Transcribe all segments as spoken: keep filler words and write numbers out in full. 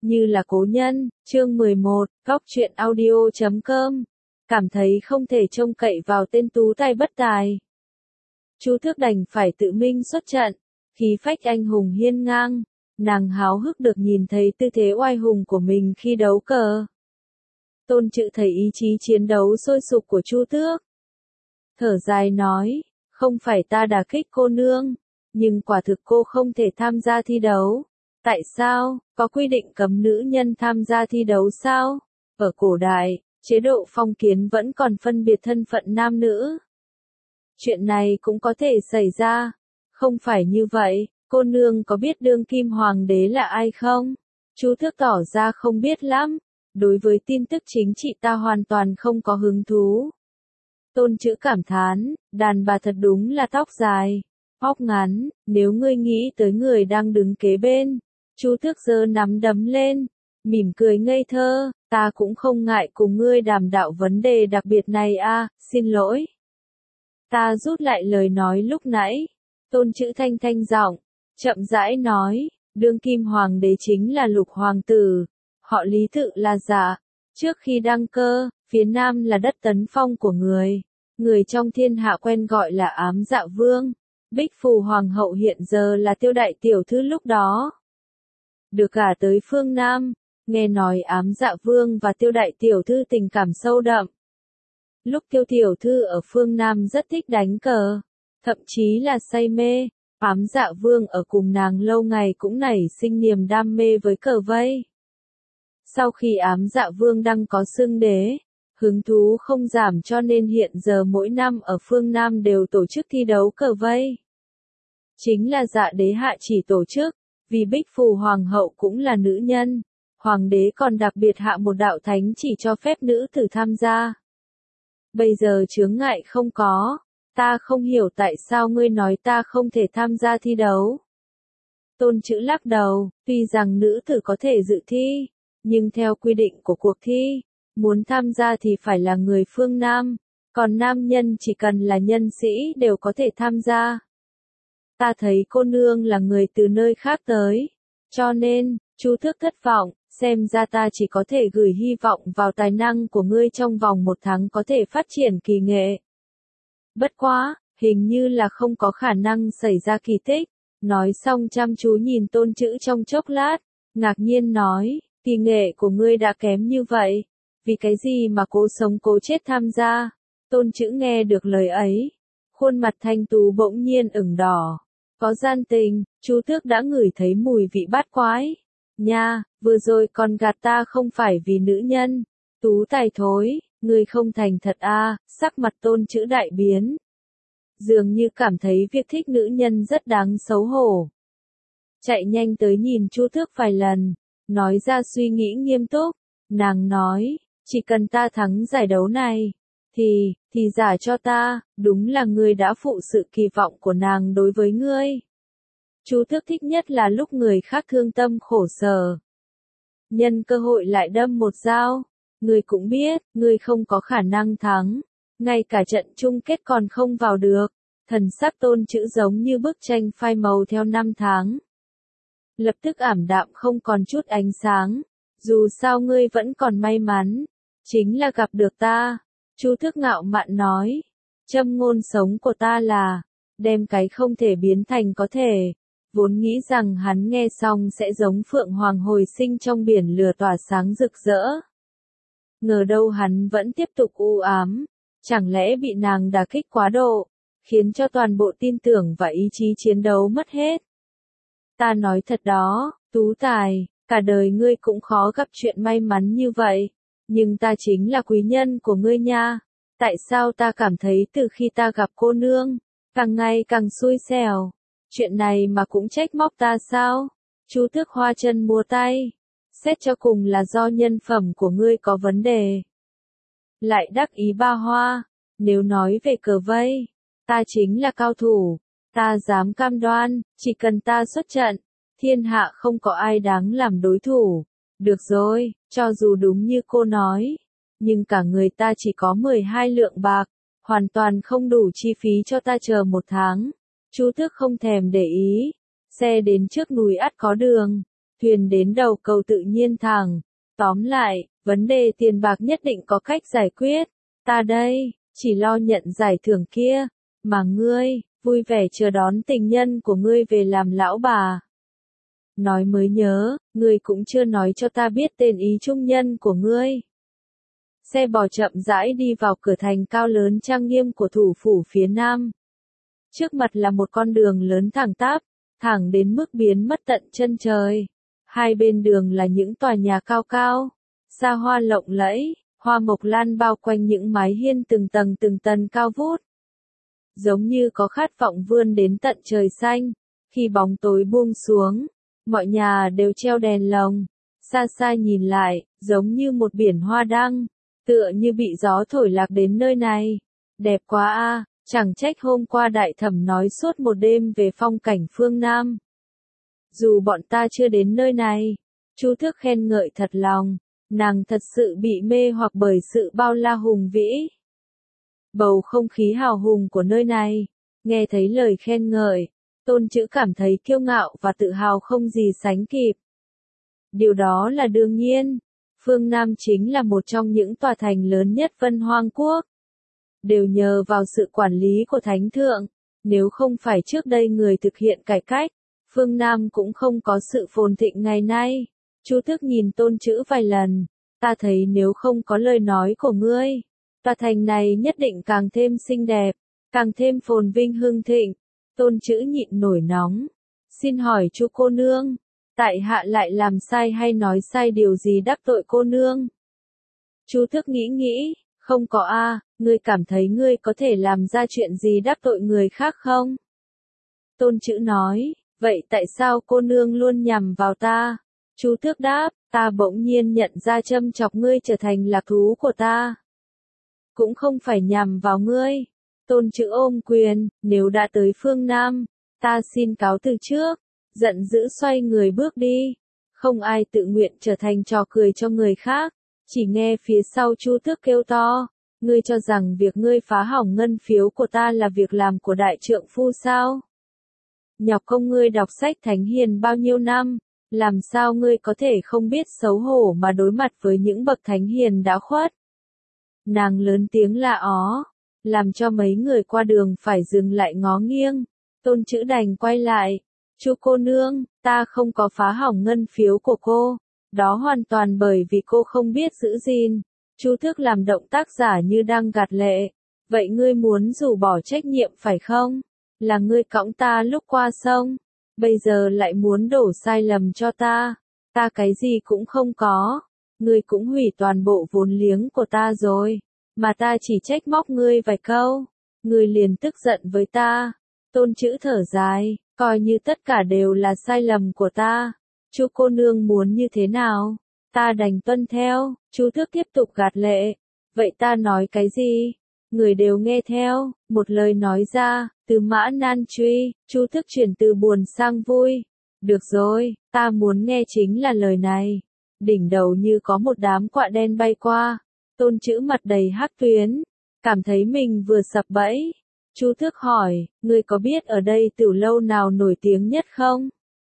Như là cố nhân, chương mười một, góc truyện audio chấm com. Cảm thấy không thể trông cậy vào tên tú tài bất tài. Chu Thước đành phải tự mình xuất trận, khí phách anh hùng hiên ngang, nàng háo hức được nhìn thấy tư thế oai hùng của mình khi đấu cờ. Tôn Trự thấy ý chí chiến đấu sôi sục của Chu Thước, thở dài nói, không phải ta đả kích cô nương, nhưng quả thực cô không thể tham gia thi đấu. Tại sao, có quy định cấm nữ nhân tham gia thi đấu sao? Ở cổ đại, chế độ phong kiến vẫn còn phân biệt thân phận nam nữ. Chuyện này cũng có thể xảy ra. Không phải như vậy, cô nương có biết đương kim hoàng đế là ai không? Chu Thước tỏ ra không biết lắm. Đối với tin tức chính trị ta hoàn toàn không có hứng thú. Tôn Trữ cảm thán, đàn bà thật đúng là tóc dài, tóc ngắn, nếu ngươi nghĩ tới người đang đứng kế bên. Chu Thước giơ nắm đấm lên, mỉm cười ngây thơ, ta cũng không ngại cùng ngươi đàm đạo vấn đề đặc biệt này a, xin lỗi. Ta rút lại lời nói lúc nãy. Tôn Trữ thanh thanh giọng, chậm rãi nói, đương kim hoàng đế chính là Lục hoàng tử, họ Lý tự là Dạ. Trước khi đăng cơ, phía nam là đất tấn phong của người, người trong thiên hạ quen gọi là Ám Dạ Vương. Bích Phù hoàng hậu hiện giờ là Tiêu đại tiểu thư lúc đó được gả tới phương Nam, nghe nói Ám Dạ Vương và Tiêu đại tiểu thư tình cảm sâu đậm. Lúc Tiêu tiểu thư ở phương Nam rất thích đánh cờ, thậm chí là say mê, Ám Dạ Vương ở cùng nàng lâu ngày cũng nảy sinh niềm đam mê với cờ vây. Sau khi Ám Dạ Vương đăng có xưng đế, hứng thú không giảm cho nên hiện giờ mỗi năm ở phương Nam đều tổ chức thi đấu cờ vây. Chính là Dạ đế hạ chỉ tổ chức. Vì Bích Phù hoàng hậu cũng là nữ nhân, hoàng đế còn đặc biệt hạ một đạo thánh chỉ cho phép nữ tử tham gia. Bây giờ chướng ngại không có, ta không hiểu tại sao ngươi nói ta không thể tham gia thi đấu. Tôn Trữ lắc đầu, tuy rằng nữ tử có thể dự thi, nhưng theo quy định của cuộc thi, muốn tham gia thì phải là người phương Nam, còn nam nhân chỉ cần là nhân sĩ đều có thể tham gia. Ta thấy cô nương là người từ nơi khác tới, cho nên, Chu Thước thất vọng, xem ra ta chỉ có thể gửi hy vọng vào tài năng của ngươi trong vòng một tháng có thể phát triển kỳ nghệ. Bất quá, hình như là không có khả năng xảy ra kỳ tích. Nói xong chăm chú nhìn Tôn Trữ trong chốc lát, ngạc nhiên nói, kỳ nghệ của ngươi đã kém như vậy, vì cái gì mà cố sống cố chết tham gia? Tôn Trữ nghe được lời ấy, khuôn mặt thanh tú bỗng nhiên ửng đỏ. Có gian tình, Chu Thước đã ngửi thấy mùi vị bát quái. Nha, vừa rồi còn gạt ta không phải vì nữ nhân. Tú tài thối, ngươi không thành thật a, à, sắc mặt Tôn Trữ đại biến. Dường như cảm thấy việc thích nữ nhân rất đáng xấu hổ. Chạy nhanh tới nhìn Chu Thước vài lần, nói ra suy nghĩ nghiêm túc. Nàng nói, chỉ cần ta thắng giải đấu này, thì, thì giả cho ta, đúng là ngươi đã phụ sự kỳ vọng của nàng đối với ngươi. Chu Thước thích nhất là lúc người khác thương tâm khổ sở. Nhân cơ hội lại đâm một dao, ngươi cũng biết, ngươi không có khả năng thắng, ngay cả trận chung kết còn không vào được. Thần sắc Tôn Trữ giống như bức tranh phai màu theo năm tháng. Lập tức ảm đạm không còn chút ánh sáng, dù sao ngươi vẫn còn may mắn, chính là gặp được ta. Chu Thước ngạo mạn nói, châm ngôn sống của ta là, đem cái không thể biến thành có thể. Vốn nghĩ rằng hắn nghe xong sẽ giống phượng hoàng hồi sinh trong biển lửa tỏa sáng rực rỡ. Ngờ đâu hắn vẫn tiếp tục u ám, chẳng lẽ bị nàng đả kích quá độ, khiến cho toàn bộ tin tưởng và ý chí chiến đấu mất hết. Ta nói thật đó, tú tài, cả đời ngươi cũng khó gặp chuyện may mắn như vậy. Nhưng ta chính là quý nhân của ngươi nha. Tại sao ta cảm thấy từ khi ta gặp cô nương, càng ngày càng xui xẻo? Chuyện này mà cũng trách móc ta sao? Chu Thước hoa chân múa tay. Xét cho cùng là do nhân phẩm của ngươi có vấn đề. Lại đắc ý ba hoa. Nếu nói về cờ vây, ta chính là cao thủ. Ta dám cam đoan, chỉ cần ta xuất trận, thiên hạ không có ai đáng làm đối thủ. Được rồi, cho dù đúng như cô nói, nhưng cả người ta chỉ có mười hai lượng bạc, hoàn toàn không đủ chi phí cho ta chờ một tháng. Chu Thước không thèm để ý, xe đến trước núi ắt có đường, thuyền đến đầu cầu tự nhiên thẳng. Tóm lại, vấn đề tiền bạc nhất định có cách giải quyết. Ta đây, chỉ lo nhận giải thưởng kia, mà ngươi, vui vẻ chờ đón tình nhân của ngươi về làm lão bà. Nói mới nhớ, ngươi cũng chưa nói cho ta biết tên ý trung nhân của ngươi. Xe bò chậm rãi đi vào cửa thành cao lớn trang nghiêm của thủ phủ phía nam. Trước mặt là một con đường lớn thẳng tắp, thẳng đến mức biến mất tận chân trời. Hai bên đường là những tòa nhà cao cao, xa hoa lộng lẫy, hoa mộc lan bao quanh những mái hiên từng tầng từng tầng cao vút. Giống như có khát vọng vươn đến tận trời xanh. Khi bóng tối buông xuống, mọi nhà đều treo đèn lồng. Xa xa nhìn lại, giống như một biển hoa đăng, tựa như bị gió thổi lạc đến nơi này. Đẹp quá a, chẳng trách hôm qua đại thẩm nói suốt một đêm về phong cảnh phương Nam. Dù bọn ta chưa đến nơi này, Chu Thước khen ngợi thật lòng, nàng thật sự bị mê hoặc bởi sự bao la hùng vĩ. Bầu không khí hào hùng của nơi này, nghe thấy lời khen ngợi, Tôn Chữ cảm thấy kiêu ngạo và tự hào không gì sánh kịp. Điều đó là đương nhiên, phương Nam chính là một trong những tòa thành lớn nhất Vân Hoang Quốc. Đều nhờ vào sự quản lý của Thánh Thượng, nếu không phải trước đây người thực hiện cải cách, phương Nam cũng không có sự phồn thịnh ngày nay. Chu Tước nhìn Tôn Chữ vài lần, ta thấy nếu không có lời nói của ngươi, tòa thành này nhất định càng thêm xinh đẹp, càng thêm phồn vinh hưng thịnh. Tôn Chữ nhịn nổi nóng, xin hỏi Chu cô nương, tại hạ lại làm sai hay nói sai điều gì đắc tội cô nương? Chu Tước nghĩ nghĩ, không có a, ngươi cảm thấy ngươi có thể làm ra chuyện gì đắc tội người khác không? Tôn Chữ nói, vậy tại sao cô nương luôn nhằm vào ta? Chu Tước đáp, ta bỗng nhiên nhận ra châm chọc ngươi trở thành lạc thú của ta. Cũng không phải nhằm vào ngươi. Tôn Chữ ôm quyền, nếu đã tới phương Nam, ta xin cáo từ trước. Giận dữ xoay người bước đi. Không ai tự nguyện trở thành trò cười cho người khác. Chỉ nghe phía sau Chu Tước kêu to, ngươi cho rằng việc ngươi phá hỏng ngân phiếu của ta là việc làm của đại trượng phu sao? Nhọc công ngươi đọc sách thánh hiền bao nhiêu năm, làm sao ngươi có thể không biết xấu hổ mà đối mặt với những bậc thánh hiền đã khuất? Nàng lớn tiếng la ó, làm cho mấy người qua đường phải dừng lại ngó nghiêng. Tôn Chữ đành quay lại, Chu cô nương, ta không có phá hỏng ngân phiếu của cô, đó hoàn toàn bởi vì cô không biết giữ gìn. Chu Thước làm động tác giả như đang gạt lệ, vậy ngươi muốn rũ bỏ trách nhiệm phải không? Là ngươi cõng ta lúc qua sông, bây giờ lại muốn đổ sai lầm cho ta, ta cái gì cũng không có, ngươi cũng hủy toàn bộ vốn liếng của ta rồi, mà ta chỉ trách móc ngươi vài câu, ngươi liền tức giận với ta. Tôn Chữ thở dài, coi như tất cả đều là sai lầm của ta, Chu cô nương muốn như thế nào, ta đành tuân theo. Chu Thước tiếp tục gạt lệ, vậy ta nói cái gì? Người đều nghe theo, một lời nói ra, từ mã nan truy. Chu Thước chuyển từ buồn sang vui. Được rồi, ta muốn nghe chính là lời này. Đỉnh đầu như có một đám quạ đen bay qua. Tôn Chữ mặt đầy hắc tuyến, cảm thấy mình vừa sập bẫy. Chu Thước hỏi, ngươi có biết ở đây tiểu lâu nào nổi tiếng nhất không?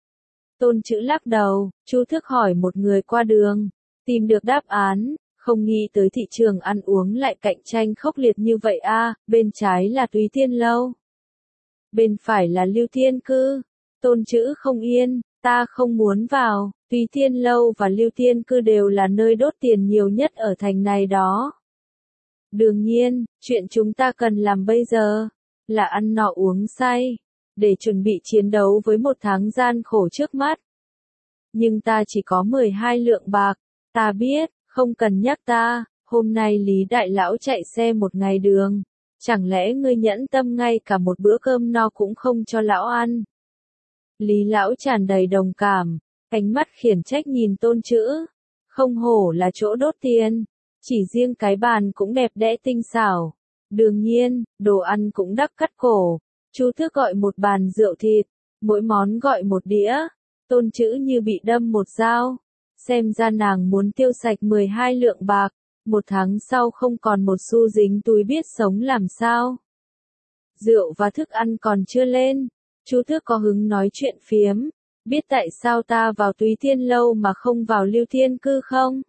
Tôn Chữ lắc đầu. Chu Thước hỏi một người qua đường, tìm được đáp án, không nghĩ tới thị trường ăn uống lại cạnh tranh khốc liệt như vậy a, bên trái là Túy Tiên Lâu, bên phải là Lưu Tiên Cư. Tôn Chữ không yên, ta không muốn vào, Túy Tiên Lâu và Lưu Tiên Cư đều là nơi đốt tiền nhiều nhất ở thành này đó. Đương nhiên, chuyện chúng ta cần làm bây giờ, là ăn no uống say, để chuẩn bị chiến đấu với một tháng gian khổ trước mắt. Nhưng ta chỉ có mười hai lượng bạc, ta biết, không cần nhắc ta, hôm nay Lý Đại Lão chạy xe một ngày đường, chẳng lẽ ngươi nhẫn tâm ngay cả một bữa cơm no cũng không cho lão ăn? Lý Lão tràn đầy đồng cảm, ánh mắt khiển trách nhìn Tôn Chữ, không hổ là chỗ đốt tiền, chỉ riêng cái bàn cũng đẹp đẽ tinh xảo, đương nhiên, đồ ăn cũng đắt cắt cổ. Chu Thước gọi một bàn rượu thịt, mỗi món gọi một đĩa. Tôn Chữ như bị đâm một dao, xem ra nàng muốn tiêu sạch mười hai lượng bạc, một tháng sau không còn một xu dính túi biết sống làm sao. Rượu và thức ăn còn chưa lên, Chu Thước có hứng nói chuyện phiếm, biết tại sao ta vào Túy Tiên Lâu mà không vào Lưu Thiên Cư không?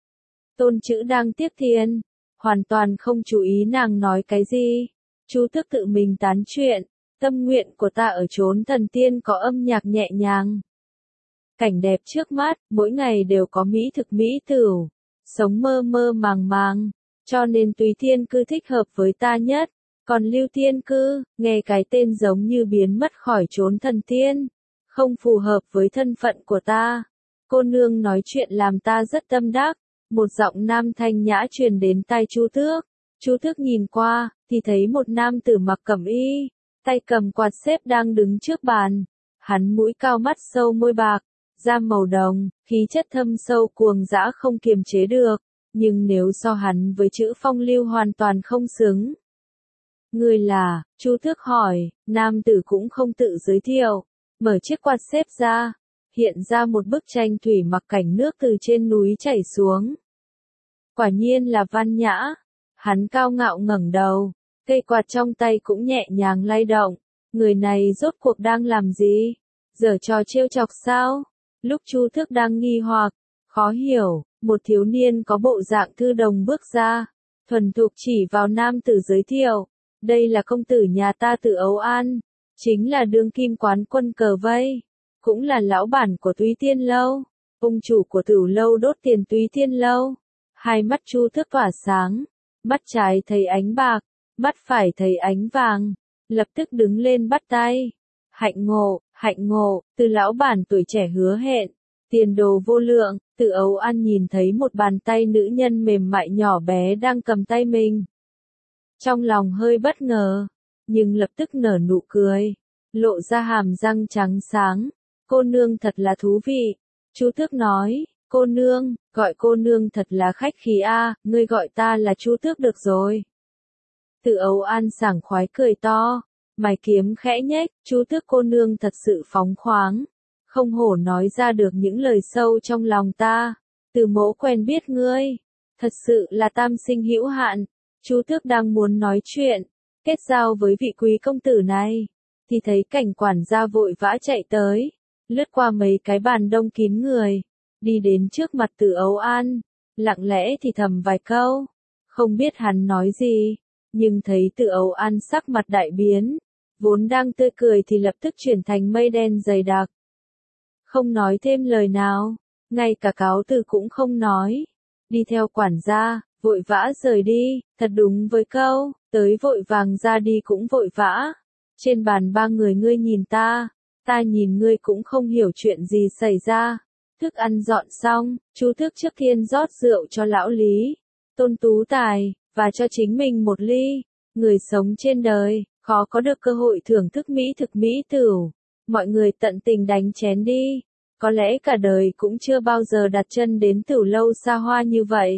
Tôn Chữ đang tiếc tiền, hoàn toàn không chú ý nàng nói cái gì. Chu Tước tự mình tán chuyện, tâm nguyện của ta ở chốn thần tiên có âm nhạc nhẹ nhàng. Cảnh đẹp trước mắt, mỗi ngày đều có mỹ thực mỹ tửu, sống mơ mơ màng màng, cho nên Túy Tiên Cư thích hợp với ta nhất. Còn Lưu Tiên Cư, nghe cái tên giống như biến mất khỏi chốn thần tiên, không phù hợp với thân phận của ta. Cô nương nói chuyện làm ta rất tâm đắc. Một giọng nam thanh nhã truyền đến tai Chu Tước. Chu Tước nhìn qua, thì thấy một nam tử mặc cẩm y, tay cầm quạt xếp đang đứng trước bàn. Hắn mũi cao mắt sâu môi bạc, da màu đồng, khí chất thâm sâu cuồng dã không kiềm chế được, nhưng nếu so hắn với chữ Phong Lưu hoàn toàn không xứng. Người là, Chu Tước hỏi, nam tử cũng không tự giới thiệu, mở chiếc quạt xếp ra, hiện ra một bức tranh thủy mặc cảnh nước từ trên núi chảy xuống. Quả nhiên là Văn Nhã. Hắn cao ngạo ngẩng đầu, cây quạt trong tay cũng nhẹ nhàng lay động. Người này rốt cuộc đang làm gì? Giở trò trêu chọc sao? Lúc Chu Tước đang nghi hoặc, khó hiểu, một thiếu niên có bộ dạng thư đồng bước ra, thuần thục chỉ vào nam tử giới thiệu. Đây là công tử nhà ta từ Âu An, chính là đương kim quán quân cờ vây, cũng là lão bản của Túy Tiên Lâu, ông chủ của Tửu Lâu đốt tiền Túy Tiên Lâu. Hai mắt Chu Tước tỏa sáng, mắt trái thấy ánh bạc, mắt phải thấy ánh vàng, lập tức đứng lên bắt tay. Hạnh ngộ, hạnh ngộ, từ lão bản tuổi trẻ hứa hẹn, tiền đồ vô lượng. Từ Âu An nhìn thấy một bàn tay nữ nhân mềm mại nhỏ bé đang cầm tay mình. Trong lòng hơi bất ngờ, nhưng lập tức nở nụ cười, lộ ra hàm răng trắng sáng. Cô nương thật là thú vị. Chu Tước nói, cô nương, gọi cô nương thật là khách khí a, ngươi gọi ta là Chu Tước được rồi. Từ Âu An sảng khoái cười to, mày kiếm khẽ nhếch, Chu Tước cô nương thật sự phóng khoáng, không hổ nói ra được những lời sâu trong lòng ta. Từ mỗ quen biết ngươi, thật sự là tam sinh hữu hạn. Chu Tước đang muốn nói chuyện, kết giao với vị quý công tử này, thì thấy cảnh quản gia vội vã chạy tới, lướt qua mấy cái bàn đông kín người, đi đến trước mặt Từ Âu An, lặng lẽ thì thầm vài câu, không biết hắn nói gì, nhưng thấy Từ Âu An sắc mặt đại biến, vốn đang tươi cười thì lập tức chuyển thành mây đen dày đặc. Không nói thêm lời nào, ngay cả cáo từ cũng không nói, đi theo quản gia, vội vã rời đi, thật đúng với câu, tới vội vàng ra đi cũng vội vã. Trên bàn ba người ngươi nhìn ta, ta nhìn ngươi cũng không hiểu chuyện gì xảy ra. Thức ăn dọn xong, Chu Tước trước tiên rót rượu cho lão Lý, Tôn Tú Tài, và cho chính mình một ly. Người sống trên đời, khó có được cơ hội thưởng thức mỹ thực mỹ tửu. Mọi người tận tình đánh chén đi. Có lẽ cả đời cũng chưa bao giờ đặt chân đến Tửu Lâu xa hoa như vậy.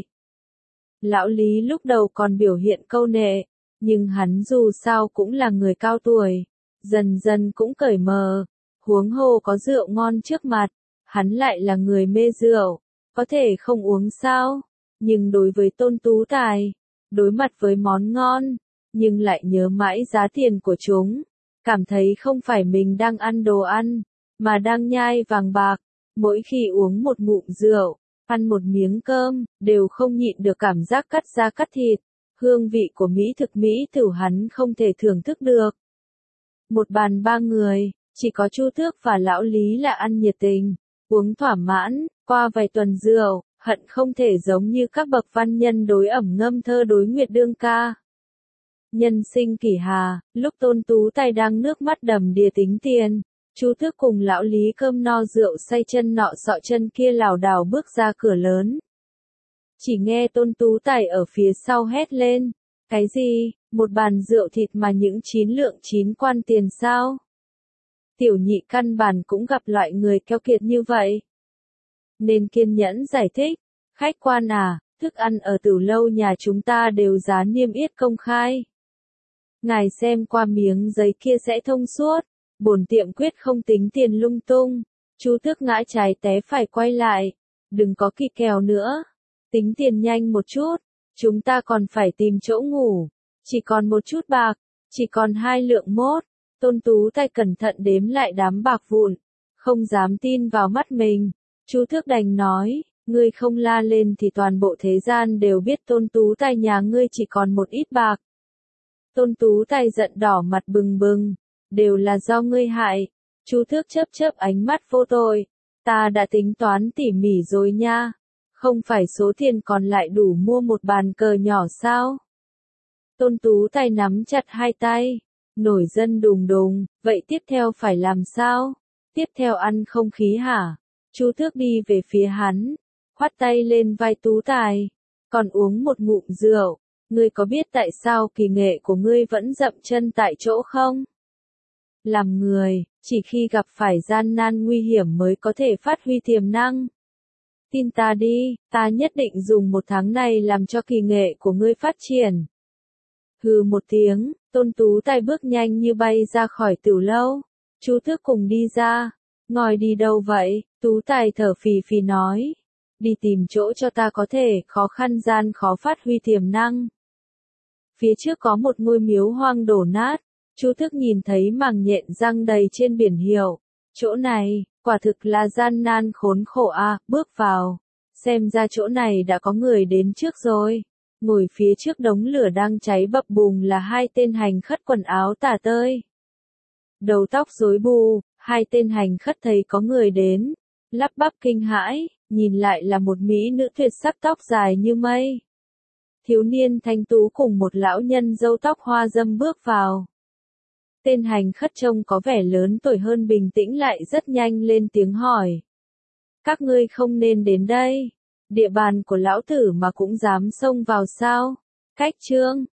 Lão Lý lúc đầu còn biểu hiện câu nệ, nhưng hắn dù sao cũng là người cao tuổi, dần dần cũng cởi mờ, huống hồ có rượu ngon trước mặt, hắn lại là người mê rượu, có thể không uống sao, nhưng đối với Tôn Tú Tài, đối mặt với món ngon, nhưng lại nhớ mãi giá tiền của chúng, cảm thấy không phải mình đang ăn đồ ăn, mà đang nhai vàng bạc, mỗi khi uống một ngụm rượu, ăn một miếng cơm, đều không nhịn được cảm giác cắt da cắt thịt, hương vị của mỹ thực mỹ tửu hắn không thể thưởng thức được. Một bàn ba người, chỉ có Chu Tước và lão Lý là ăn nhiệt tình, uống thỏa mãn, qua vài tuần rượu, hận không thể giống như các bậc văn nhân đối ẩm ngâm thơ đối nguyệt đương ca. Nhân sinh kỷ hà, lúc Tôn Tú Tài đang nước mắt đầm đìa tính tiền, Chu Tước cùng lão Lý cơm no rượu say chân nọ sọ chân kia lảo đảo bước ra cửa lớn. Chỉ nghe Tôn Tú Tài ở phía sau hét lên, cái gì, một bàn rượu thịt mà những chín lượng chín quan tiền sao? Tiểu nhị căn bản cũng gặp loại người keo kiệt như vậy. Nên kiên nhẫn giải thích, khách quan à, thức ăn ở Tửu Lâu nhà chúng ta đều giá niêm yết công khai. Ngài xem qua miếng giấy kia sẽ thông suốt, bổn tiệm quyết không tính tiền lung tung. Chu Tước ngã trái té phải quay lại, đừng có kỳ kèo nữa, tính tiền nhanh một chút, chúng ta còn phải tìm chỗ ngủ, chỉ còn một chút bạc, chỉ còn hai lượng mốt. Tôn Tú Tài cẩn thận đếm lại đám bạc vụn, không dám tin vào mắt mình. Chu Thước đành nói, ngươi không la lên thì toàn bộ thế gian đều biết Tôn Tú Tài nhà ngươi chỉ còn một ít bạc. Tôn Tú Tài giận đỏ mặt bừng bừng, đều là do ngươi hại. Chu Thước chớp chớp ánh mắt vô tội, ta đã tính toán tỉ mỉ rồi nha, không phải số tiền còn lại đủ mua một bàn cờ nhỏ sao? Tôn Tú Tài nắm chặt hai tay, nổi giận đùng đùng, vậy tiếp theo phải làm sao? Tiếp theo ăn không khí hả? Chu Thước đi về phía hắn, khoát tay lên vai Tú Tài, còn uống một ngụm rượu, ngươi có biết tại sao kỳ nghệ của ngươi vẫn dậm chân tại chỗ không? Làm người, chỉ khi gặp phải gian nan nguy hiểm mới có thể phát huy tiềm năng. Tin ta đi, ta nhất định dùng một tháng này làm cho kỳ nghệ của ngươi phát triển. Hừ một tiếng, Tôn Tú Tài bước nhanh như bay ra khỏi tiểu lâu. Chu Thước cùng đi ra. Ngồi đi đâu vậy? Tú Tài thở phì phì nói. Đi tìm chỗ cho ta có thể khó khăn gian khó phát huy tiềm năng. Phía trước có một ngôi miếu hoang đổ nát. Chu Thước nhìn thấy màng nhện răng đầy trên biển hiệu. Chỗ này, quả thực là gian nan khốn khổ a, à, bước vào. Xem ra chỗ này đã có người đến trước rồi. Ngồi phía trước đống lửa đang cháy bập bùng là hai tên hành khất quần áo tả tơi. Đầu tóc rối bù, hai tên hành khất thấy có người đến. Lắp bắp kinh hãi, nhìn lại là một mỹ nữ tuyệt sắc tóc dài như mây. Thiếu niên thanh tú cùng một lão nhân râu tóc hoa dâm bước vào. Tên hành khất trông có vẻ lớn tuổi hơn bình tĩnh lại rất nhanh lên tiếng hỏi. Các ngươi không nên đến đây. Địa bàn của lão tử mà cũng dám xông vào sao? Cách trương,